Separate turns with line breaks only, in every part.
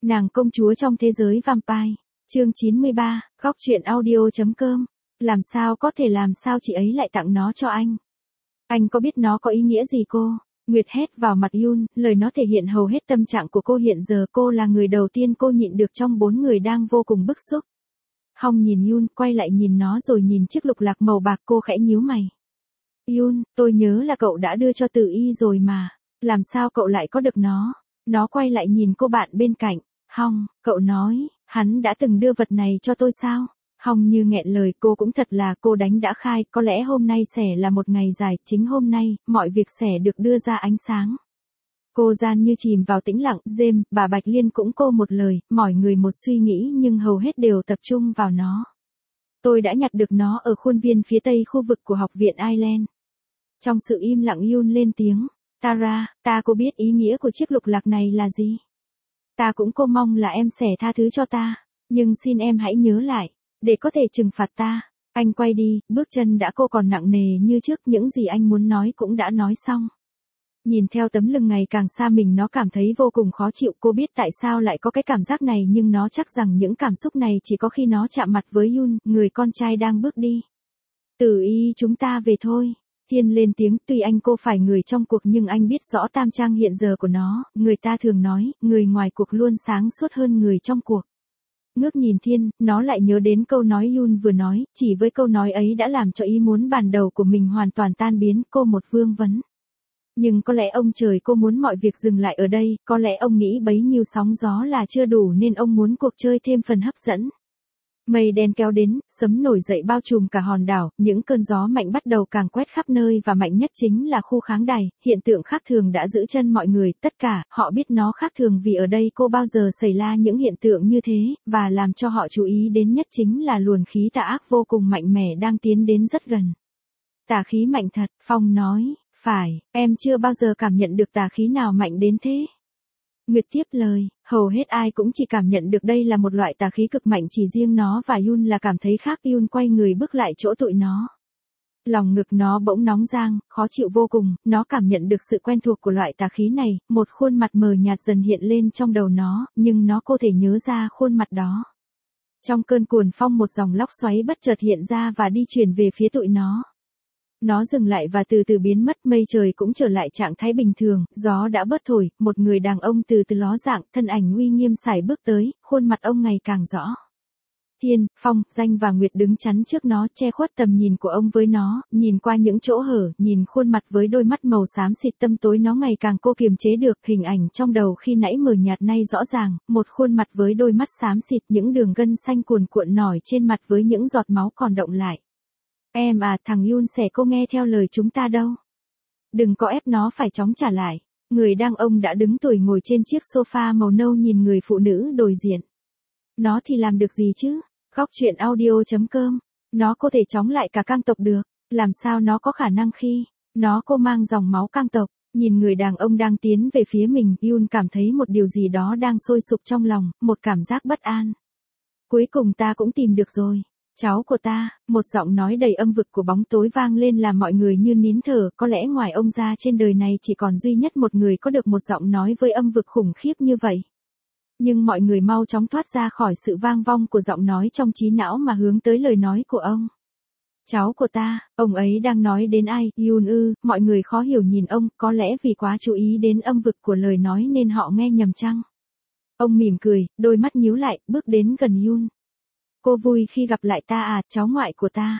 Nàng công chúa trong thế giới vampire. Chương 93, góc truyện audio.com. Làm sao chị ấy lại tặng nó cho anh? Anh có biết nó có ý nghĩa gì cô? Nguyệt hét vào mặt Yun, lời nó thể hiện hầu hết tâm trạng của cô hiện giờ. Cô là người đầu tiên cô nhịn được trong 4 người đang vô cùng bức xúc. Hong nhìn Yun, quay lại nhìn nó rồi nhìn chiếc lục lạc màu bạc, cô khẽ nhíu mày. Yun, tôi nhớ là cậu đã đưa cho Tử Y rồi mà. Làm sao cậu lại có được nó? Nó quay lại nhìn cô bạn bên cạnh. Hong, cậu nói, hắn đã từng đưa vật này cho tôi sao? Hong như nghẹn lời, cô cũng thật là, cô đánh đã khai, có lẽ hôm nay sẽ là một ngày dài, chính hôm nay, mọi việc sẽ được đưa ra ánh sáng. Cô gian như chìm vào tĩnh lặng, James, bà Bạch Liên cũng cô một lời, mọi người một suy nghĩ nhưng hầu hết đều tập trung vào nó. Tôi đã nhặt được nó ở khuôn viên phía tây khu vực của học viện Ireland. Trong sự im lặng Yun lên tiếng, Tara, cô biết ý nghĩa của chiếc lục lạc này là gì? Cô mong là em sẽ tha thứ cho ta, nhưng xin em hãy nhớ lại, để có thể trừng phạt ta. Anh quay đi, bước chân đã cô còn nặng nề như trước, những gì anh muốn nói cũng đã nói xong. Nhìn theo tấm lưng ngày càng xa mình, nó cảm thấy vô cùng khó chịu. Cô biết tại sao lại có cái cảm giác này, nhưng nó chắc rằng những cảm xúc này chỉ có khi nó chạm mặt với Yun, người con trai đang bước đi. Tử Y, chúng ta về thôi. Thiên lên tiếng, tuy anh cô phải người trong cuộc nhưng anh biết rõ tam trang hiện giờ của nó, người ta thường nói, người ngoài cuộc luôn sáng suốt hơn người trong cuộc. Ngước nhìn Thiên, nó lại nhớ đến câu nói Yun vừa nói, chỉ với câu nói ấy đã làm cho ý muốn ban đầu của mình hoàn toàn tan biến. Cô một vương vấn. Nhưng có lẽ ông trời cô muốn mọi việc dừng lại ở đây, có lẽ ông nghĩ bấy nhiêu sóng gió là chưa đủ nên ông muốn cuộc chơi thêm phần hấp dẫn. Mây đen kéo đến, sấm nổi dậy bao trùm cả hòn đảo, những cơn gió mạnh bắt đầu càng quét khắp nơi và mạnh nhất chính là khu kháng đài. Hiện tượng khác thường đã giữ chân mọi người, tất cả, họ biết nó khác thường vì ở đây cô bao giờ xảy ra những hiện tượng như thế, và làm cho họ chú ý đến nhất chính là luồng khí tà ác vô cùng mạnh mẽ đang tiến đến rất gần. Tà khí mạnh thật, Phong nói, phải, em chưa bao giờ cảm nhận được tà khí nào mạnh đến thế. Nguyệt tiếp lời, hầu hết ai cũng chỉ cảm nhận được đây là một loại tà khí cực mạnh, chỉ riêng nó và Yun là cảm thấy khác. Yun quay người bước lại chỗ tụi nó. Lòng ngực nó bỗng nóng rang, khó chịu vô cùng, nó cảm nhận được sự quen thuộc của loại tà khí này, một khuôn mặt mờ nhạt dần hiện lên trong đầu nó, nhưng nó không thể nhớ ra khuôn mặt đó. Trong cơn cuồng phong một dòng lốc xoáy bất chợt hiện ra và đi chuyển về phía tụi nó. Nó dừng lại và từ từ biến mất, mây trời cũng trở lại trạng thái bình thường, gió đã bớt thổi, một người đàn ông từ từ ló dạng, thân ảnh uy nghiêm sải bước tới, khuôn mặt ông ngày càng rõ. Thiên, Phong, Danh và Nguyệt đứng chắn trước nó, che khuất tầm nhìn của ông với nó, nhìn qua những chỗ hở, nhìn khuôn mặt với đôi mắt màu xám xịt tăm tối nó ngày càng cô kiềm chế được. Hình ảnh trong đầu khi nãy mờ nhạt nay rõ ràng, một khuôn mặt với đôi mắt xám xịt, những đường gân xanh cuồn cuộn nổi trên mặt với những giọt máu còn đọng lại. Em à, thằng Yun sẽ cô nghe theo lời chúng ta đâu. Đừng có ép nó phải chóng trả lại. Người đàn ông đã đứng tuổi ngồi trên chiếc sofa màu nâu nhìn người phụ nữ đối diện. Nó thì làm được gì chứ? Góc truyện audio.com. Nó có thể chống lại cả cang tộc được. Làm sao nó có khả năng khi nó cô mang dòng máu cang tộc. Nhìn người đàn ông đang tiến về phía mình, Yun cảm thấy một điều gì đó đang sôi sục trong lòng, một cảm giác bất an. Cuối cùng ta cũng tìm được rồi. Cháu của ta, một giọng nói đầy âm vực của bóng tối vang lên làm mọi người như nín thở. Có lẽ ngoài ông ra trên đời này chỉ còn duy nhất một người có được một giọng nói với âm vực khủng khiếp như vậy. Nhưng mọi người mau chóng thoát ra khỏi sự vang vong của giọng nói trong trí não mà hướng tới lời nói của ông. Cháu của ta, ông ấy đang nói đến ai? Yun ư? Mọi người khó hiểu nhìn ông, có lẽ vì quá chú ý đến âm vực của lời nói nên họ nghe nhầm chăng? Ông mỉm cười, đôi mắt nhíu lại, bước đến gần Yun. Cô vui khi gặp lại ta à, cháu ngoại của ta.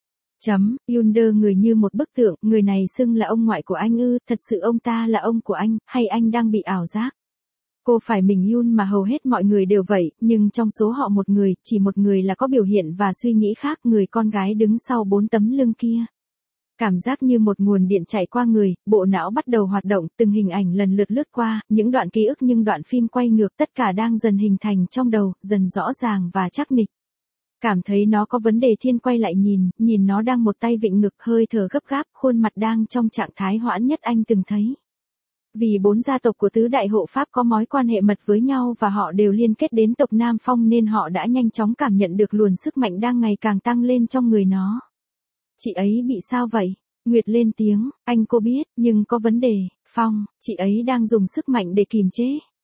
Yun đơ người như một bức tượng, người này xưng là ông ngoại của anh ư? Thật sự ông ta là ông của anh, hay anh đang bị ảo giác? Cô phải mình Yun mà hầu hết mọi người đều vậy, nhưng trong số họ một người, chỉ một người là có biểu hiện và suy nghĩ khác, người con gái đứng sau 4 tấm lưng kia. Cảm giác như một nguồn điện chạy qua người, bộ não bắt đầu hoạt động, từng hình ảnh lần lượt lướt qua, những đoạn ký ức nhưng đoạn phim quay ngược, tất cả đang dần hình thành trong đầu, dần rõ ràng và chắc nịch. Cảm thấy nó có vấn đề, Thiên quay lại nhìn nó đang một tay vịn ngực, hơi thở gấp gáp, khuôn mặt đang trong trạng thái hoãn nhất anh từng thấy. Vì 4 gia tộc của tứ đại hộ pháp có mối quan hệ mật với nhau và họ đều liên kết đến tộc Nam Phong nên họ đã nhanh chóng cảm nhận được luồng sức mạnh đang ngày càng tăng lên trong người nó. Chị ấy bị sao vậy? Nguyệt lên tiếng, anh cô biết, nhưng có vấn đề, Phong, chị ấy đang dùng sức mạnh để kìm chế.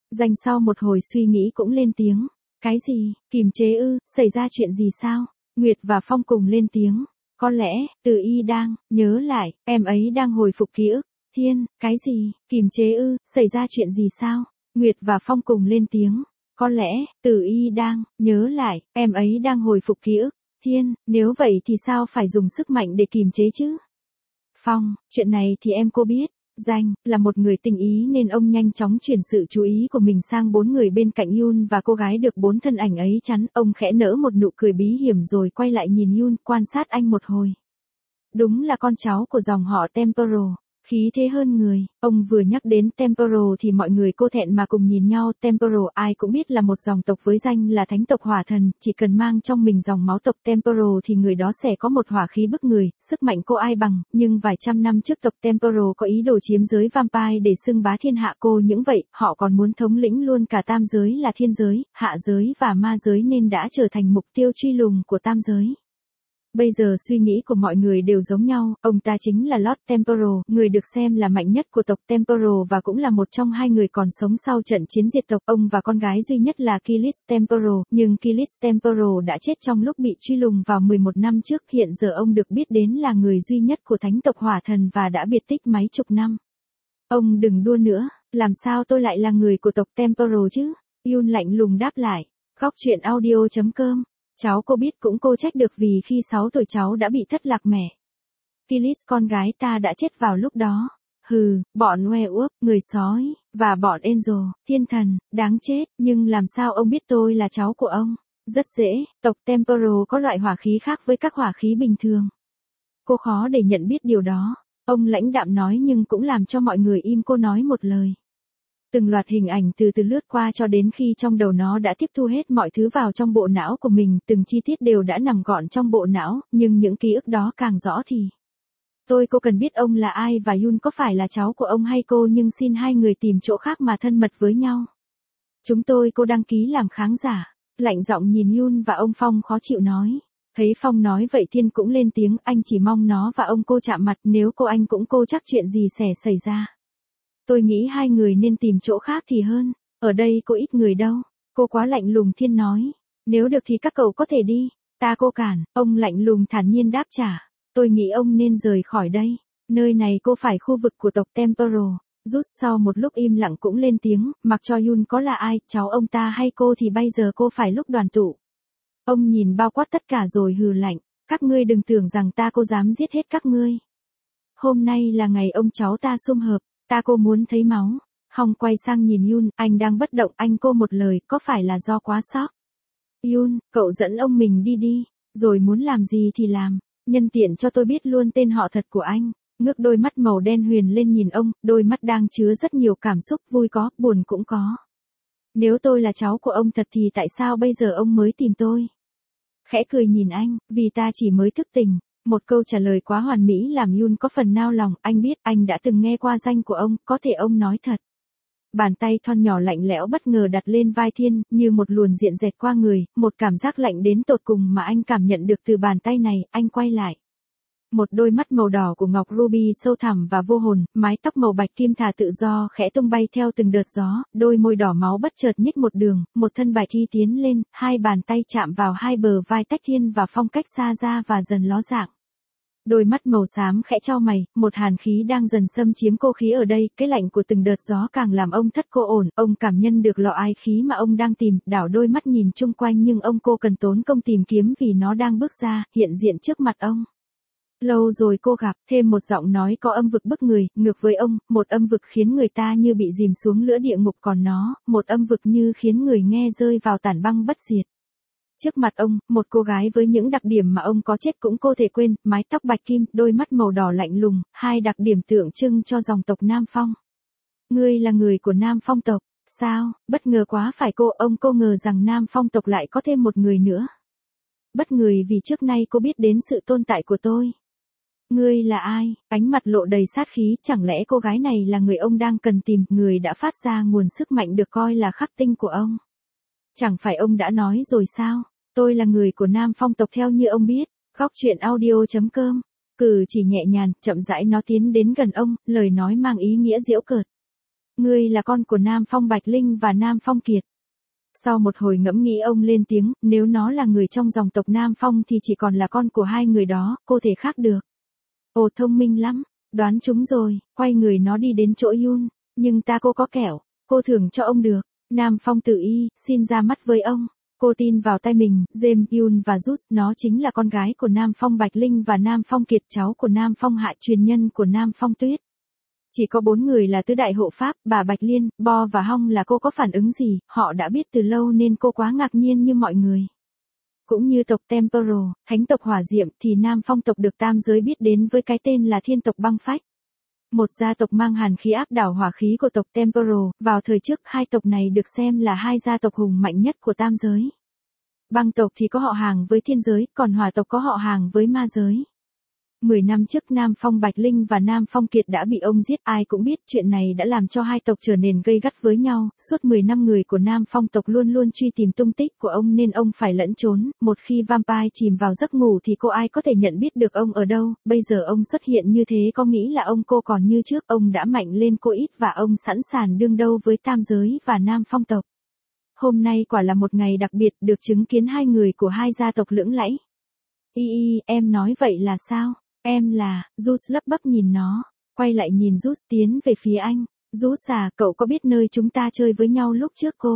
Danh sau một hồi suy nghĩ cũng lên tiếng. Cái gì, kìm chế ư, xảy ra chuyện gì sao? Nguyệt và Phong cùng lên tiếng. Có lẽ, Từ Y đang, nhớ lại, em ấy đang hồi phục ký ức. Thiên, cái gì, kìm chế ư, xảy ra chuyện gì sao? Nguyệt và Phong cùng lên tiếng. Có lẽ, Từ Y đang, nhớ lại, em ấy đang hồi phục ký ức. Thiên, nếu vậy thì sao phải dùng sức mạnh để kìm chế chứ? Phong, chuyện này thì em cô biết. Danh, là một người tinh ý nên ông nhanh chóng chuyển sự chú ý của mình sang 4 người bên cạnh Yun và cô gái được 4 thân ảnh ấy chắn. Ông khẽ nở một nụ cười bí hiểm rồi quay lại nhìn Yun, quan sát anh một hồi. Đúng là con cháu của dòng họ Temporal. Khí thế hơn người, ông vừa nhắc đến Temporal thì mọi người cô thẹn mà cùng nhìn nhau. Temporal ai cũng biết là một dòng tộc với danh là thánh tộc hỏa thần, chỉ cần mang trong mình dòng máu tộc Temporal thì người đó sẽ có một hỏa khí bức người, sức mạnh cô ai bằng, nhưng vài trăm năm trước tộc Temporal có ý đồ chiếm giới vampire để xưng bá thiên hạ cô những vậy, họ còn muốn thống lĩnh luôn cả tam giới là thiên giới, hạ giới và ma giới nên đã trở thành mục tiêu truy lùng của tam giới. Bây giờ suy nghĩ của mọi người đều giống nhau, ông ta chính là Lord Temporal, người được xem là mạnh nhất của tộc Temporal và cũng là một trong 2 người còn sống sau trận chiến diệt tộc. Ông và con gái duy nhất là Kilis Temporal, nhưng Kilis Temporal đã chết trong lúc bị truy lùng vào 11 năm trước. Hiện giờ ông được biết đến là người duy nhất của thánh tộc hỏa thần và đã biệt tích mấy chục năm. Ông đừng đua nữa, làm sao tôi lại là người của tộc Temporal chứ? Yun lạnh lùng đáp lại. Góc truyện audio.com. Cháu cô biết cũng cô trách được vì khi 6 tuổi cháu đã bị thất lạc mẹ. Kilis con gái ta đã chết vào lúc đó. Hừ, bọn werewolf, người sói, và bọn angel, thiên thần, đáng chết, nhưng làm sao ông biết tôi là cháu của ông? Rất dễ, tộc Temporal có loại hỏa khí khác với các hỏa khí bình thường. Cô khó để nhận biết điều đó. Ông lãnh đạm nói nhưng cũng làm cho mọi người im. Cô nói một lời. Từng loạt hình ảnh từ từ lướt qua cho đến khi trong đầu nó đã tiếp thu hết mọi thứ vào trong bộ não của mình, từng chi tiết đều đã nằm gọn trong bộ não, nhưng những ký ức đó càng rõ thì. Cô cần biết ông là ai và Yun có phải là cháu của ông hay cô, nhưng xin hai người tìm chỗ khác mà thân mật với nhau. Cô đăng ký làm khán giả. Lạnh giọng nhìn Yun và ông Phong khó chịu nói. Thấy Phong nói vậy Thiên cũng lên tiếng, anh chỉ mong nó và ông cô chạm mặt, nếu anh cũng chắc chuyện gì sẽ xảy ra. Tôi nghĩ hai người nên tìm chỗ khác thì hơn, ở đây có ít người đâu. Cô quá lạnh lùng. Thiên nói. Nếu được thì các cậu có thể đi. Cô cản, ông lạnh lùng thản nhiên đáp trả. Tôi nghĩ ông nên rời khỏi đây. Nơi này phải khu vực của tộc Temporal. Rút sau một lúc im lặng cũng lên tiếng, mặc cho Yun có là ai, cháu ông ta hay cô thì bây giờ phải lúc đoàn tụ. Ông nhìn bao quát tất cả rồi hừ lạnh. Các ngươi đừng tưởng rằng cô dám giết hết các ngươi. Hôm nay là ngày ông cháu ta sum họp. Cô muốn thấy máu. Hong quay sang nhìn Yun, anh đang bất động. Anh cô một lời, có phải là do quá sốc? Yun, cậu dẫn ông mình đi, rồi muốn làm gì thì làm. Nhân tiện cho tôi biết luôn tên họ thật của anh. Ngước đôi mắt màu đen huyền lên nhìn ông, đôi mắt đang chứa rất nhiều cảm xúc, vui có, buồn cũng có. Nếu tôi là cháu của ông thật thì tại sao bây giờ ông mới tìm tôi? Khẽ cười nhìn anh, vì ta chỉ mới thức tỉnh. Một câu trả lời quá hoàn mỹ làm Yun có phần nao lòng. Anh biết, anh đã từng nghe qua danh của ông, có thể ông nói thật. Bàn tay thon nhỏ lạnh lẽo bất ngờ đặt lên vai Thiên, như một luồn điện dẹt qua người, một cảm giác lạnh đến tột cùng mà anh cảm nhận được từ bàn tay này. Anh quay lại. Một đôi mắt màu đỏ của ngọc ruby sâu thẳm và vô hồn, mái tóc màu bạch kim thả tự do khẽ tung bay theo từng đợt gió, đôi môi đỏ máu bất chợt nhích một đường, một thân bạch y tiến lên, hai bàn tay chạm vào hai bờ vai tách Thiên và Phong cách xa ra và dần ló dạng. Đôi mắt màu xám khẽ chau mày, một hàn khí đang dần xâm chiếm cô khí ở đây, cái lạnh của từng đợt gió càng làm ông thất cô ổn, ông cảm nhận được lọ ái khí mà ông đang tìm, đảo đôi mắt nhìn chung quanh nhưng ông cần tốn công tìm kiếm vì nó đang bước ra, hiện diện trước mặt ông. Lâu rồi cô gặp, thêm một giọng nói có âm vực bức người, ngược với ông, một âm vực khiến người ta như bị dìm xuống lửa địa ngục, còn nó, một âm vực như khiến người nghe rơi vào tản băng bất diệt. Trước mặt ông, một cô gái với những đặc điểm mà ông có chết cũng không thể quên, mái tóc bạch kim, đôi mắt màu đỏ lạnh lùng, hai đặc điểm tượng trưng cho dòng tộc Nam Phong. Ngươi là người của Nam Phong tộc, sao, bất ngờ quá phải ông ngờ rằng Nam Phong tộc lại có thêm một người nữa. Bất ngờ vì trước nay cô biết đến sự tồn tại của tôi. Ngươi là ai? Ánh mặt lộ đầy sát khí, chẳng lẽ cô gái này là người ông đang cần tìm, người đã phát ra nguồn sức mạnh được coi là khắc tinh của ông? Chẳng phải ông đã nói rồi sao? Tôi là người của Nam Phong tộc theo như ông biết. Góc truyện audio.com. Cử chỉ nhẹ nhàng, chậm rãi nó tiến đến gần ông, lời nói mang ý nghĩa giễu cợt. Ngươi là con của Nam Phong Bạch Linh và Nam Phong Kiệt. Sau một hồi ngẫm nghĩ ông lên tiếng, nếu nó là người trong dòng tộc Nam Phong thì chỉ còn là con của hai người đó, cô thể khác được. Ồ thông minh lắm, đoán chúng rồi, quay người nó đi đến chỗ Yun, nhưng ta cô có kẹo, cô thưởng cho ông được. Nam Phong tự y, xin ra mắt với ông. Cô tin vào tay mình, James, Yun và Jus, nó chính là con gái của Nam Phong Bạch Linh và Nam Phong Kiệt, cháu của Nam Phong Hạ, truyền nhân của Nam Phong Tuyết. Chỉ có 4 người là tứ đại hộ pháp, bà Bạch Liên, Bo và Hong là cô có phản ứng gì, họ đã biết từ lâu nên cô quá ngạc nhiên như mọi người. Cũng như tộc Temporal, thánh tộc hỏa diệm thì Nam Phong tộc được tam giới biết đến với cái tên là thiên tộc băng phách. Một gia tộc mang hàn khí áp đảo hỏa khí của tộc Temporal, vào thời trước hai tộc này được xem là hai gia tộc hùng mạnh nhất của tam giới. Băng tộc thì có họ hàng với thiên giới, còn hỏa tộc có họ hàng với ma giới. 10 năm trước Nam Phong Bạch Linh và Nam Phong Kiệt đã bị ông giết, ai cũng biết chuyện này đã làm cho hai tộc trở nên gây gắt với nhau, suốt 10 năm người của Nam Phong tộc luôn luôn truy tìm tung tích của ông nên ông phải lẫn trốn, một khi vampire chìm vào giấc ngủ thì cô ai có thể nhận biết được ông ở đâu, bây giờ ông xuất hiện như thế có nghĩ là ông cô còn như trước, ông đã mạnh lên cô ít và ông sẵn sàng đương đâu với tam giới và Nam Phong tộc. Hôm nay quả là một ngày đặc biệt được chứng kiến hai người của hai gia tộc lưỡng lẫy. Em nói vậy là sao? Em là, Jus lấp bắp nhìn nó, quay lại nhìn Jus tiến về phía anh. Jus à, cậu có biết nơi chúng ta chơi với nhau lúc trước cô?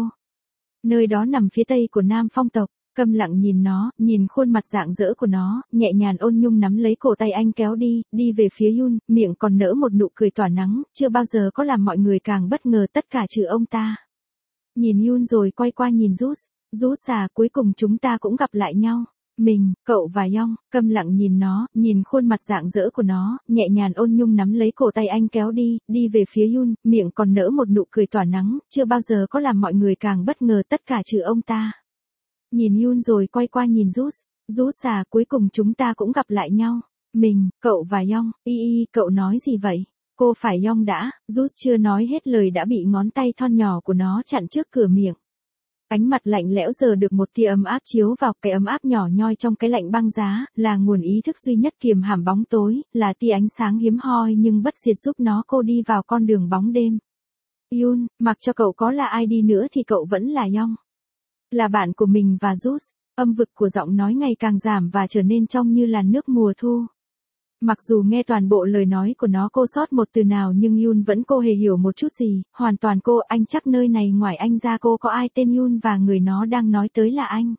Nơi đó nằm phía tây của Nam Phong tộc. Câm lặng nhìn nó, nhìn khuôn mặt rạng rỡ của nó, nhẹ nhàng ôn nhung nắm lấy cổ tay anh kéo đi về phía Yun, miệng còn nở một nụ cười tỏa nắng, chưa bao giờ có làm mọi người càng bất ngờ tất cả trừ ông ta. Nhìn Yun rồi quay qua nhìn Jus. Jus à, cuối cùng chúng ta cũng gặp lại nhau. Mình, cậu và Yong, câm lặng nhìn nó, nhìn khuôn mặt rạng rỡ của nó, nhẹ nhàng ôn nhung nắm lấy cổ tay anh kéo đi về phía Yun, miệng còn nở một nụ cười tỏa nắng, chưa bao giờ có làm mọi người càng bất ngờ tất cả trừ ông ta. Nhìn Yun rồi quay qua nhìn Jus. Jus à, cuối cùng chúng ta cũng gặp lại nhau. Mình, cậu và Yong, cậu nói gì vậy? Cô phải Yong đã, Jus chưa nói hết lời đã bị ngón tay thon nhỏ của nó chặn trước cửa miệng. Ánh mặt lạnh lẽo giờ được một tia ấm áp chiếu vào, cái ấm áp nhỏ nhoi trong cái lạnh băng giá, là nguồn ý thức duy nhất kiềm hãm bóng tối, là tia ánh sáng hiếm hoi nhưng bất diệt giúp nó cô đi vào con đường bóng đêm. Yun, mặc cho cậu có là ai đi nữa thì cậu vẫn là Yong. Là bạn của mình và Jus. Âm vực của giọng nói ngày càng giảm và trở nên trong như làn nước mùa thu. Mặc dù nghe toàn bộ lời nói của nó cô sót một từ nào nhưng Yun vẫn cô hề hiểu một chút gì, hoàn toàn cô, anh chắc nơi này ngoài anh ra cô có ai tên Yun và người nó đang nói tới là anh.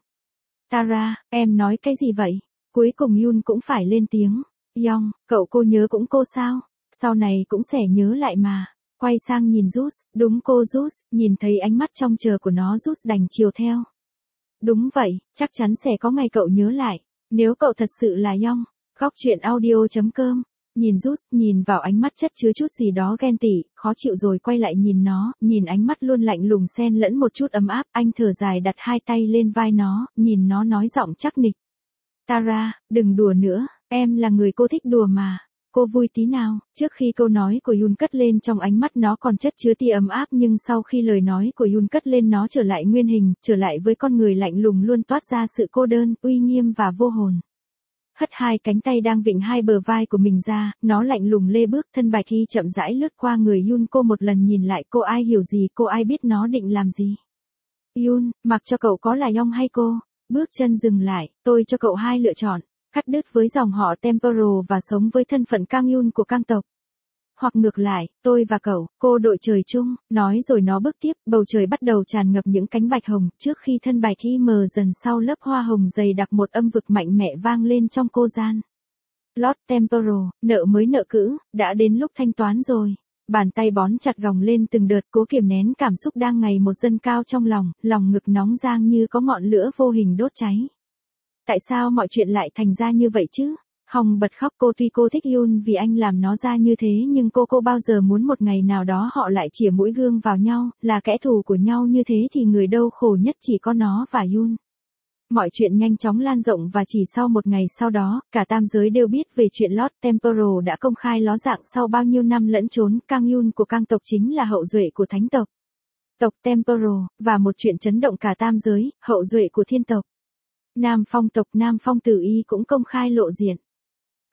Tara, em nói cái gì vậy? Cuối cùng Yun cũng phải lên tiếng. Yong, cậu cô nhớ cũng cô sao? Sau này cũng sẽ nhớ lại mà. Quay sang nhìn Jus, đúng cô Jus, nhìn thấy ánh mắt trông chờ của nó Jus đành chiều theo. Đúng vậy, chắc chắn sẽ có ngày cậu nhớ lại, nếu cậu thật sự là Yong. Góc truyện audio.com. Nhìn Jus, nhìn vào ánh mắt chất chứa chút gì đó ghen tị, khó chịu rồi quay lại nhìn nó, nhìn ánh mắt luôn lạnh lùng xen lẫn một chút ấm áp, anh thở dài đặt hai tay lên vai nó, nhìn nó nói giọng chắc nịch. Tara, đừng đùa nữa, em là người cô thích đùa mà. Cô vui tí nào, trước khi câu nói của Yun cất lên trong ánh mắt nó còn chất chứa tia ấm áp nhưng sau khi lời nói của Yun cất lên nó trở lại nguyên hình, trở lại với con người lạnh lùng luôn toát ra sự cô đơn, uy nghiêm và vô hồn. Hất hai cánh tay đang vịn hai bờ vai của mình ra, nó lạnh lùng lê bước thân bài thi chậm rãi lướt qua người Yun cô một lần nhìn lại cô ai hiểu gì cô ai biết nó định làm gì. Yun, mặc cho cậu có là Yong hay cô, bước chân dừng lại, tôi cho cậu hai lựa chọn, cắt đứt với dòng họ Temporal và sống với thân phận Kang Yun của Kang tộc. Hoặc ngược lại, tôi và cậu, cô đội trời chung, nói rồi nó bước tiếp, bầu trời bắt đầu tràn ngập những cánh bạch hồng, trước khi thân bạch thi mờ dần sau lớp hoa hồng dày đặc một âm vực mạnh mẽ vang lên trong cô gian. Lord Temporal, nợ mới nợ cữ, đã đến lúc thanh toán rồi. Bàn tay bón chặt gòng lên từng đợt cố kiềm nén cảm xúc đang ngày một dâng cao trong lòng ngực nóng rang như có ngọn lửa vô hình đốt cháy. Tại sao mọi chuyện lại thành ra như vậy chứ? Hồng bật khóc tuy cô thích Yun vì anh làm nó ra như thế nhưng cô bao giờ muốn một ngày nào đó họ lại chĩa mũi gương vào nhau, là kẻ thù của nhau như thế thì người đau khổ nhất chỉ có nó và Yun. Mọi chuyện nhanh chóng lan rộng và chỉ sau một ngày sau đó, cả tam giới đều biết về chuyện Lord Temporal đã công khai ló dạng sau bao nhiêu năm lẫn trốn, Kang Yun của Kang tộc chính là hậu duệ của thánh tộc. Tộc Temporal, và một chuyện chấn động cả tam giới, hậu duệ của thiên tộc. Nam Phong tộc Nam Phong Tử Y cũng công khai lộ diện.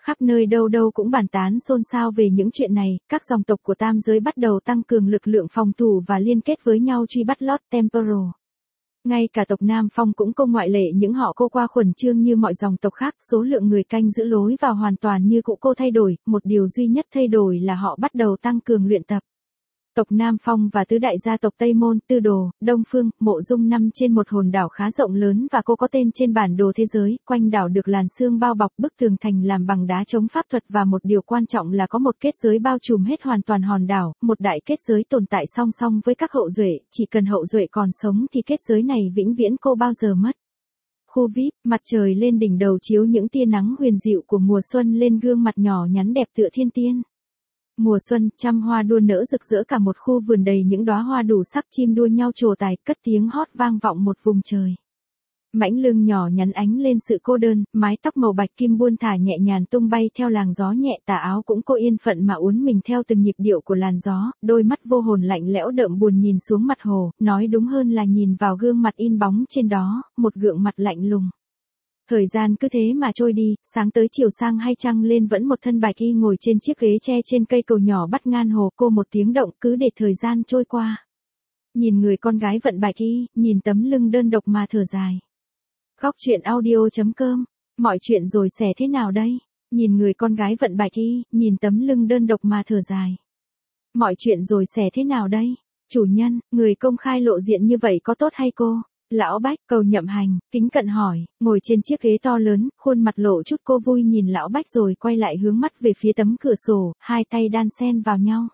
Khắp nơi đâu đâu cũng bàn tán xôn xao về những chuyện này, các dòng tộc của tam giới bắt đầu tăng cường lực lượng phòng thủ và liên kết với nhau truy bắt Lord Temporal. Ngay cả tộc Nam Phong cũng không ngoại lệ, những họ cô qua khuẩn trương như mọi dòng tộc khác, số lượng người canh giữ lối vào hoàn toàn như cũ cô thay đổi, một điều duy nhất thay đổi là họ bắt đầu tăng cường luyện tập. Tộc Nam Phong và tứ đại gia tộc Tây Môn, Tư Đồ, Đông Phương, Mộ Dung nằm trên một hòn đảo khá rộng lớn và cô có tên trên bản đồ thế giới, quanh đảo được làn sương bao bọc, bức tường thành làm bằng đá chống pháp thuật và một điều quan trọng là có một kết giới bao trùm hết hoàn toàn hòn đảo, một đại kết giới tồn tại song song với các hậu duệ, chỉ cần hậu duệ còn sống thì kết giới này vĩnh viễn cô bao giờ mất. Khu VIP, mặt trời lên đỉnh đầu chiếu những tia nắng huyền dịu của mùa xuân lên gương mặt nhỏ nhắn đẹp tựa thiên tiên. Mùa xuân, trăm hoa đua nở rực rỡ cả một khu vườn đầy những đóa hoa đủ sắc, chim đua nhau trổ tài, cất tiếng hót vang vọng một vùng trời. Mảnh lưng nhỏ nhắn ánh lên sự cô đơn, mái tóc màu bạch kim buôn thả nhẹ nhàng tung bay theo làn gió nhẹ, tà áo cũng cô yên phận mà uốn mình theo từng nhịp điệu của làn gió, đôi mắt vô hồn lạnh lẽo đượm buồn nhìn xuống mặt hồ, nói đúng hơn là nhìn vào gương mặt in bóng trên đó, một gương mặt lạnh lùng. Thời gian cứ thế mà trôi đi, sáng tới chiều sang hay trăng lên vẫn một thân bạch y ngồi trên chiếc ghế tre trên cây cầu nhỏ bắt ngang hồ, cô một tiếng động cứ để thời gian trôi qua. Nhìn người con gái vận bạch y, nhìn tấm lưng đơn độc mà thở dài. Góc truyện audio.com, mọi chuyện rồi sẽ thế nào đây? Nhìn người con gái vận bạch y, nhìn tấm lưng đơn độc mà thở dài. Mọi chuyện rồi sẽ thế nào đây? Chủ nhân, người công khai lộ diện như vậy có tốt hay cô? Lão Bách, Cầu Nhậm Hành, kính cận hỏi, ngồi trên chiếc ghế to lớn, khuôn mặt lộ chút cô vui nhìn Lão Bách rồi quay lại hướng mắt về phía tấm cửa sổ, hai tay đan xen vào nhau.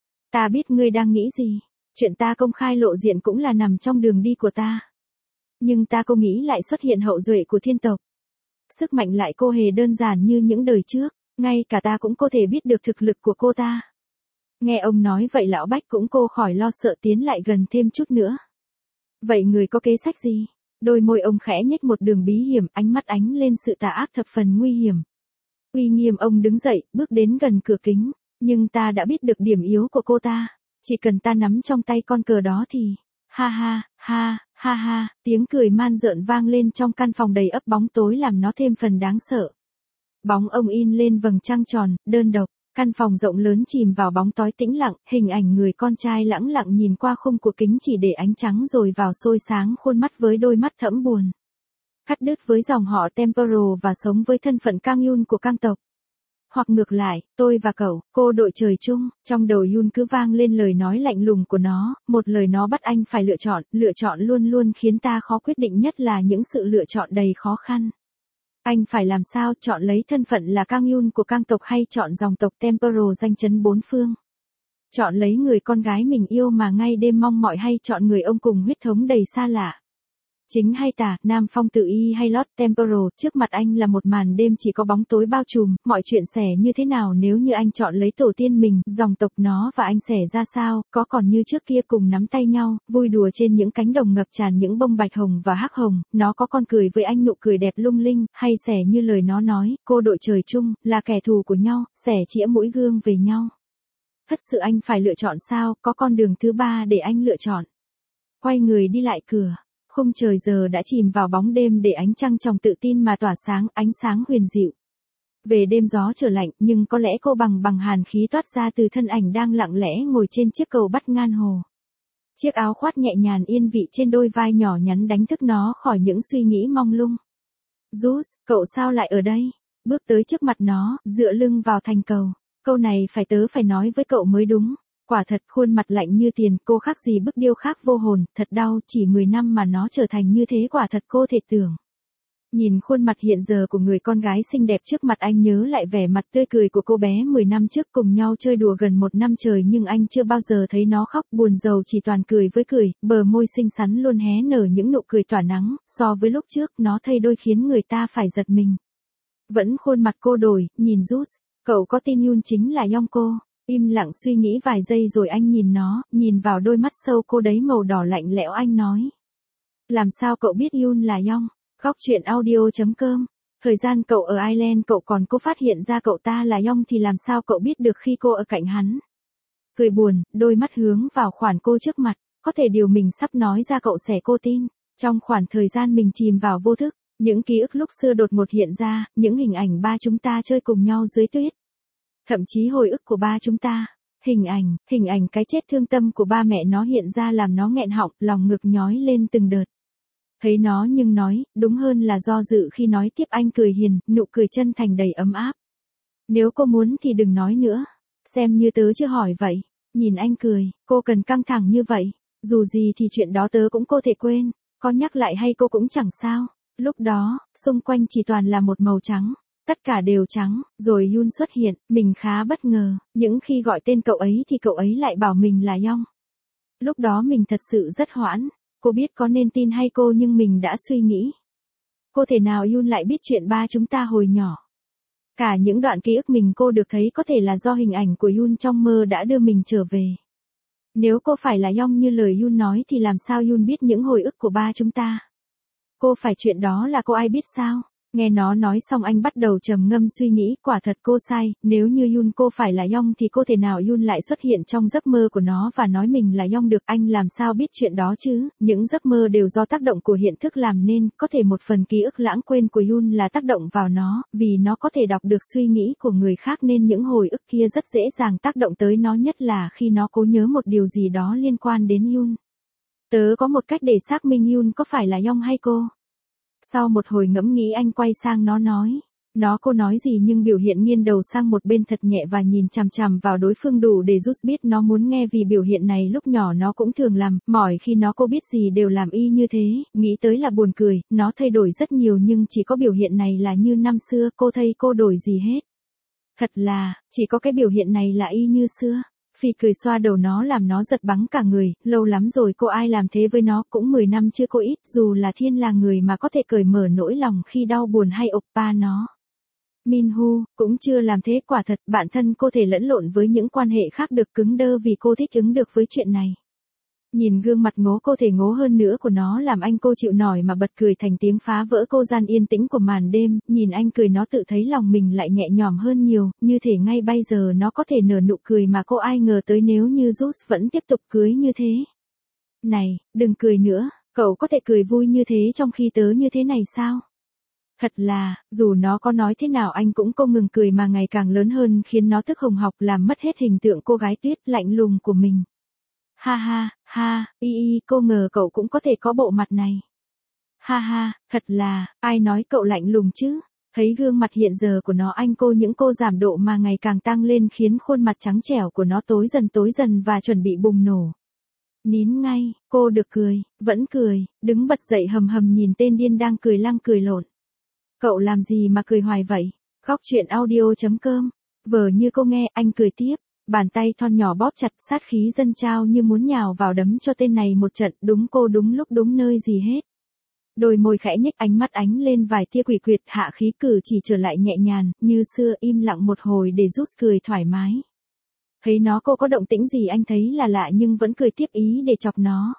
Ta biết ngươi đang nghĩ gì, chuyện ta công khai lộ diện cũng là nằm trong đường đi của ta. Nhưng ta không nghĩ lại xuất hiện hậu duệ của thiên tộc. Sức mạnh lại cô hề đơn giản như những đời trước, ngay cả ta cũng có thể biết được thực lực của cô ta. Nghe ông nói vậy Lão Bách cũng cô khỏi lo sợ tiến lại gần thêm chút nữa. Vậy người có kế sách gì? Đôi môi ông khẽ nhếch một đường bí hiểm, ánh mắt ánh lên sự tà ác thập phần nguy hiểm. Uy nghiêm ông đứng dậy, bước đến gần cửa kính, nhưng ta đã biết được điểm yếu của cô ta, chỉ cần ta nắm trong tay con cờ đó thì, ha ha, ha, ha ha, tiếng cười man rợn vang lên trong căn phòng đầy ắp bóng tối làm nó thêm phần đáng sợ. Bóng ông in lên vầng trăng tròn, đơn độc. Căn phòng rộng lớn chìm vào bóng tối tĩnh lặng, hình ảnh người con trai lãng lặng nhìn qua khung của kính chỉ để ánh trắng rồi vào soi sáng khuôn mắt với đôi mắt thẫm buồn. Cắt đứt với dòng họ Temporal và sống với thân phận Kang Yun của Kang tộc. Hoặc ngược lại, tôi và cậu, cô đội trời chung, trong đầu Yun cứ vang lên lời nói lạnh lùng của nó, một lời nó bắt anh phải lựa chọn luôn luôn khiến ta khó quyết định, nhất là những sự lựa chọn đầy khó khăn. Anh phải làm sao, chọn lấy thân phận là Kang Yun của Kang tộc hay chọn dòng tộc Temporal danh chấn bốn phương? Chọn lấy người con gái mình yêu mà ngay đêm mong mỏi hay chọn người ông cùng huyết thống đầy xa lạ? Chính hay tà, Nam Phong tự y hay Lord Temporal, trước mặt anh là một màn đêm chỉ có bóng tối bao trùm, mọi chuyện sẽ như thế nào nếu như anh chọn lấy tổ tiên mình, dòng tộc nó và anh sẽ ra sao, có còn như trước kia cùng nắm tay nhau, vui đùa trên những cánh đồng ngập tràn những bông bạch hồng và hắc hồng, nó có còn cười với anh nụ cười đẹp lung linh, hay sẽ như lời nó nói, cô đội trời chung, là kẻ thù của nhau, sẽ chĩa mũi gương về nhau. Thật sự anh phải lựa chọn sao, có con đường thứ ba để anh lựa chọn. Quay người đi lại cửa. Khung trời giờ đã chìm vào bóng đêm để ánh trăng trong tự tin mà tỏa sáng, ánh sáng huyền dịu. Về đêm gió trở lạnh, nhưng có lẽ cô bằng hàn khí toát ra từ thân ảnh đang lặng lẽ ngồi trên chiếc cầu bắt ngang hồ. Chiếc áo khoác nhẹ nhàng yên vị trên đôi vai nhỏ nhắn đánh thức nó khỏi những suy nghĩ mông lung. Zeus, cậu sao lại ở đây? Bước tới trước mặt nó, dựa lưng vào thành cầu. Câu này tớ phải nói với cậu mới đúng. Quả thật, khuôn mặt lạnh như tiền, cô khác gì bức điêu khắc vô hồn, thật đau, chỉ 10 năm mà nó trở thành như thế, quả thật cô thể tưởng. Nhìn khuôn mặt hiện giờ của người con gái xinh đẹp trước mặt anh nhớ lại vẻ mặt tươi cười của cô bé 10 năm trước, cùng nhau chơi đùa gần 1 năm trời nhưng anh chưa bao giờ thấy nó khóc, buồn rầu chỉ toàn cười với cười, bờ môi xinh xắn luôn hé nở những nụ cười tỏa nắng, so với lúc trước nó thay đôi khiến người ta phải giật mình. Vẫn khuôn mặt cô đổi, nhìn Zeus, cậu có tin Yun chính là Yong cô? Im lặng suy nghĩ vài giây rồi anh nhìn nó, nhìn vào đôi mắt sâu cô đấy màu đỏ lạnh lẽo, anh nói. Làm sao cậu biết Yun là Yong? Góc truyện audio.com. Thời gian cậu ở Ireland cậu còn cố phát hiện ra cậu ta là Yong thì làm sao cậu biết được khi cô ở cạnh hắn? Cười buồn, đôi mắt hướng vào khoản cô trước mặt, có thể điều mình sắp nói ra cậu sẽ cô tin. Trong khoảng thời gian mình chìm vào vô thức, Những ký ức lúc xưa đột ngột hiện ra, những hình ảnh ba chúng ta chơi cùng nhau dưới tuyết. Thậm chí hồi ức của ba chúng ta. Hình ảnh cái chết thương tâm của ba mẹ nó hiện ra làm nó nghẹn họng, lòng ngực nhói lên từng đợt. Thấy nó nhưng nói, đúng hơn là do dự khi nói tiếp. Anh cười hiền, nụ cười chân thành đầy ấm áp. Nếu cô muốn thì đừng nói nữa. Xem như tớ chưa hỏi vậy. Nhìn anh cười, cô cần căng thẳng như vậy. Dù gì thì chuyện đó tớ cũng có thể quên. Có nhắc lại hay cô cũng chẳng sao. Lúc đó, xung quanh chỉ toàn là một màu trắng. Tất cả đều trắng, rồi Yoon xuất hiện, mình khá bất ngờ, những khi gọi tên cậu ấy thì cậu ấy lại bảo mình là Yong. Lúc đó mình thật sự rất hoảng, cô biết có nên tin hay cô nhưng mình đã suy nghĩ. Cô thể nào Yoon lại biết chuyện ba chúng ta hồi nhỏ. Cả những đoạn ký ức cô được thấy có thể là do hình ảnh của Yoon trong mơ đã đưa mình trở về. Nếu cô phải là Yong như lời Yoon nói thì làm sao Yoon biết những hồi ức của ba chúng ta? Cô phải chuyện đó là cô ai biết sao? Nghe nó nói xong anh bắt đầu trầm ngâm suy nghĩ, quả thật cô sai, nếu như Yoon cô phải là Yong thì cô thể nào Yoon lại xuất hiện trong giấc mơ của nó và nói mình là Yong được, anh làm sao biết chuyện đó chứ, những giấc mơ đều do tác động của hiện thức làm nên, có thể một phần ký ức lãng quên của Yoon là tác động vào nó, vì nó có thể đọc được suy nghĩ của người khác nên những hồi ức kia rất dễ dàng tác động tới nó, nhất là khi nó cố nhớ một điều gì đó liên quan đến Yoon. Tớ có một cách để xác minh Yoon có phải là Yong hay cô. Sau một hồi ngẫm nghĩ anh quay sang nó nói. Cô nói gì nhưng biểu hiện nghiêng đầu sang một bên thật nhẹ và nhìn chằm chằm vào đối phương đủ để Jus biết nó muốn nghe, vì biểu hiện này lúc nhỏ nó cũng thường làm, mỏi khi cô biết gì đều làm y như thế, nghĩ tới là buồn cười, nó thay đổi rất nhiều nhưng chỉ có biểu hiện này là như năm xưa, cô thấy cô đổi gì hết. Thật là, chỉ có cái biểu hiện này là y như xưa. Phi cười xoa đầu nó làm nó giật bắn cả người, lâu lắm rồi cô ai làm thế với nó, cũng 10 năm chưa cô ít, dù là Thiên là người mà có thể cởi mở nỗi lòng khi đau buồn hay oppa nó. Minhu, cũng chưa làm thế, quả thật, bản thân cô thể lẫn lộn với những quan hệ khác được cứng đơ vì cô thích ứng được với chuyện này. Nhìn gương mặt ngố cô thể ngố hơn nữa của nó làm anh cô chịu nổi mà bật cười thành tiếng phá vỡ cô gian yên tĩnh của màn đêm, nhìn anh cười nó tự thấy lòng mình lại nhẹ nhõm hơn nhiều, như thể ngay bây giờ nó có thể nở nụ cười mà cô ai ngờ tới nếu như Jus vẫn tiếp tục cưới như thế. Này, đừng cười nữa, cậu có thể cười vui như thế trong khi tớ như thế này sao? Thật là, dù nó có nói thế nào anh cũng không ngừng cười mà ngày càng lớn hơn khiến nó tức hồng hộc làm mất hết hình tượng cô gái tuyết lạnh lùng của mình. Ha ha, ha, cô ngờ cậu cũng có thể có bộ mặt này. Ha ha, thật là, ai nói cậu lạnh lùng chứ? Thấy gương mặt hiện giờ của nó anh những cô giảm độ mà ngày càng tăng lên khiến khuôn mặt trắng trẻo của nó tối dần và chuẩn bị bùng nổ. Nín ngay, cô được cười, vẫn cười, đứng bật dậy hầm hầm nhìn tên điên đang cười lăng cười lộn. Cậu làm gì mà cười hoài vậy? Góc truyện audio.com. Vờ như cô nghe, anh cười tiếp. Bàn tay thon nhỏ bóp chặt, sát khí dâng trao như muốn nhào vào đấm cho tên này một trận, đúng cô đúng lúc đúng nơi gì hết. Đôi môi khẽ nhếch, ánh mắt ánh lên vài tia quỷ quyệt, hạ khí cử chỉ trở lại nhẹ nhàng, như xưa, im lặng một hồi để Jus cười thoải mái. Thấy cô có động tĩnh gì anh thấy là lạ nhưng vẫn cười tiếp ý để chọc nó.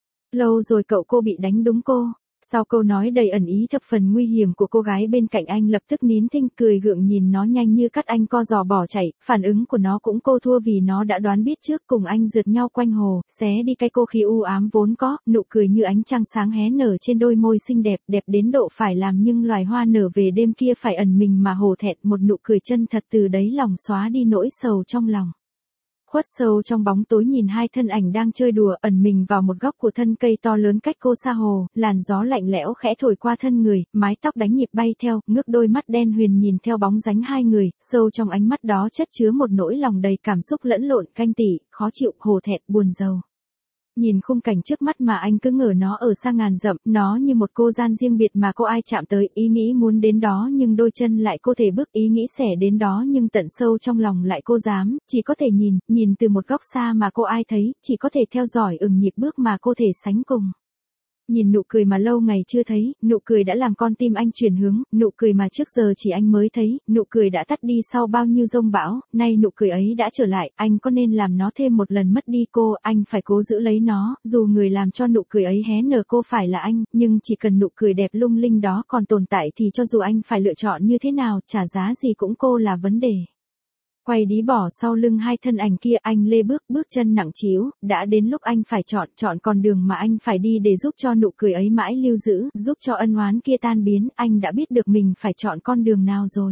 Lâu rồi cô bị đánh đúng cô. Sau câu nói đầy ẩn ý thập phần nguy hiểm của cô gái bên cạnh anh lập tức nín thinh cười gượng nhìn nó nhanh như cắt, anh co giò bỏ chạy, phản ứng của nó cũng cô thua vì nó đã đoán biết trước, cùng anh rượt nhau quanh hồ, xé đi cái cô khí u ám vốn có, nụ cười như ánh trăng sáng hé nở trên đôi môi xinh đẹp, đẹp đến độ phải làm nhưng loài hoa nở về đêm kia phải ẩn mình mà hổ thẹn, một nụ cười chân thật từ đáy lòng xóa đi nỗi sầu trong lòng. Khuất sâu trong bóng tối nhìn hai thân ảnh đang chơi đùa, ẩn mình vào một góc của thân cây to lớn cách cô xa hồ, làn gió lạnh lẽo khẽ thổi qua thân người, mái tóc đánh nhịp bay theo, ngước đôi mắt đen huyền nhìn theo bóng dáng hai người, sâu trong ánh mắt đó chất chứa một nỗi lòng đầy cảm xúc lẫn lộn, canh tị, khó chịu, hổ thẹn, buồn rầu. Nhìn khung cảnh trước mắt mà anh cứ ngỡ nó ở xa ngàn dặm, nó như một cô gian riêng biệt mà cô ai chạm tới, ý nghĩ muốn đến đó nhưng đôi chân lại cô thể bước, ý nghĩ xẻ đến đó nhưng tận sâu trong lòng lại cô dám, chỉ có thể nhìn từ một góc xa mà cô ai thấy, chỉ có thể theo dõi nhịp bước mà cô thể sánh cùng. Nhìn nụ cười mà lâu ngày chưa thấy, nụ cười đã làm con tim anh chuyển hướng, nụ cười mà trước giờ chỉ anh mới thấy, nụ cười đã tắt đi sau bao nhiêu giông bão, nay nụ cười ấy đã trở lại, anh có nên làm nó thêm một lần mất đi cô, anh phải cố giữ lấy nó, dù người làm cho nụ cười ấy hé nở cô phải là anh, nhưng chỉ cần nụ cười đẹp lung linh đó còn tồn tại thì cho dù anh phải lựa chọn như thế nào, trả giá gì cũng cô là vấn đề. Quay đi bỏ sau lưng hai thân ảnh kia, anh lê bước chân nặng trĩu, đã đến lúc anh phải chọn con đường mà anh phải đi để giúp cho nụ cười ấy mãi lưu giữ, giúp cho ân oán kia tan biến, anh đã biết được mình phải chọn con đường nào rồi.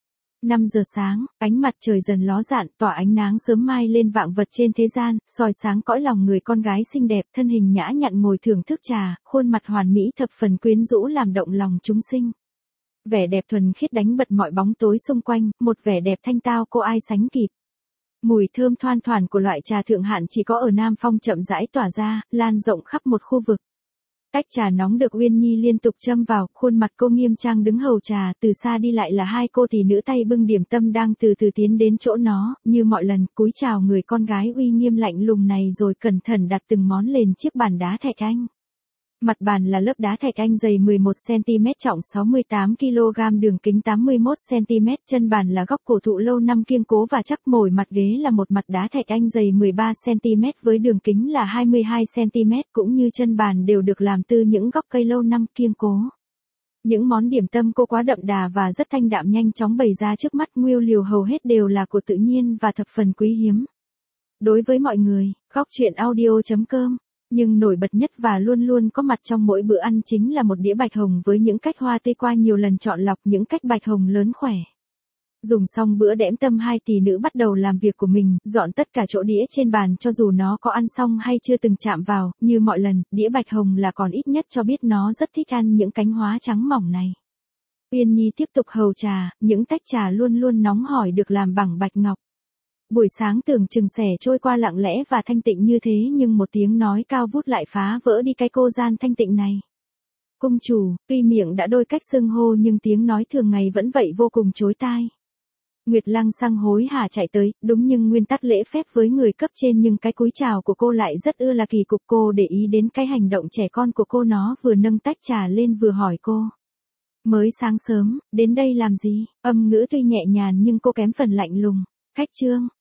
5 giờ sáng, ánh mặt trời dần ló dạng, tỏa ánh nắng sớm mai lên vạn vật trên thế gian, soi sáng cõi lòng người con gái xinh đẹp, thân hình nhã nhặn ngồi thưởng thức trà, khuôn mặt hoàn mỹ thập phần quyến rũ làm động lòng chúng sinh. Vẻ đẹp thuần khiết đánh bật mọi bóng tối xung quanh, một vẻ đẹp thanh tao cô ai sánh kịp. Mùi thơm thoang thoảng của loại trà thượng hạng chỉ có ở Nam Phong chậm rãi tỏa ra, lan rộng khắp một khu vực. Tách trà nóng được Uyên Nhi liên tục châm vào, khuôn mặt cô nghiêm trang đứng hầu trà, từ xa đi lại là hai cô tỷ nữ tay bưng điểm tâm đang từ từ tiến đến chỗ nó, như mọi lần, cúi chào người con gái uy nghiêm lạnh lùng này rồi cẩn thận đặt từng món lên chiếc bàn đá thạch anh. Mặt bàn là lớp đá thạch anh dày 11cm, trọng 68kg, đường kính 81cm, chân bàn là góc cổ thụ lâu năm kiên cố và chắc, mồi mặt ghế là một mặt đá thạch anh dày 13cm với đường kính là 22cm, cũng như chân bàn đều được làm từ những gốc cây lâu năm kiên cố. Những món điểm tâm cô quá đậm đà và rất thanh đạm nhanh chóng bày ra trước mắt, nguyên liệu hầu hết đều là của tự nhiên và thập phần quý hiếm. Đối với mọi người, góc truyện audio.com. Nhưng nổi bật nhất và luôn luôn có mặt trong mỗi bữa ăn chính là một đĩa bạch hồng với những cách hoa tươi qua nhiều lần chọn lọc, những cách bạch hồng lớn khỏe. Dùng xong bữa đẽm tâm, hai tỷ nữ bắt đầu làm việc của mình, dọn tất cả chỗ đĩa trên bàn cho dù nó có ăn xong hay chưa từng chạm vào, như mọi lần, đĩa bạch hồng là còn ít nhất cho biết nó rất thích ăn những cánh hoa trắng mỏng này. Uyên Nhi tiếp tục hầu trà, những tách trà luôn luôn nóng hổi được làm bằng bạch ngọc. Buổi sáng tưởng chừng sẽ trôi qua lặng lẽ và thanh tịnh như thế, nhưng một tiếng nói cao vút lại phá vỡ đi cái cô gian thanh tịnh này. Cung chủ, tuy miệng đã đôi cách xưng hô nhưng tiếng nói thường ngày vẫn vậy vô cùng chói tai. Nguyệt Lăng Xăng hối hả chạy tới, đúng nhưng nguyên tắc lễ phép với người cấp trên, nhưng cái cúi chào của cô lại rất là kỳ cục. Cô để ý đến cái hành động trẻ con của cô, nó vừa nâng tách trà lên vừa hỏi cô. Mới sáng sớm, đến đây làm gì? Âm ngữ tuy nhẹ nhàng nhưng cô kém phần lạnh lùng. Khách trương,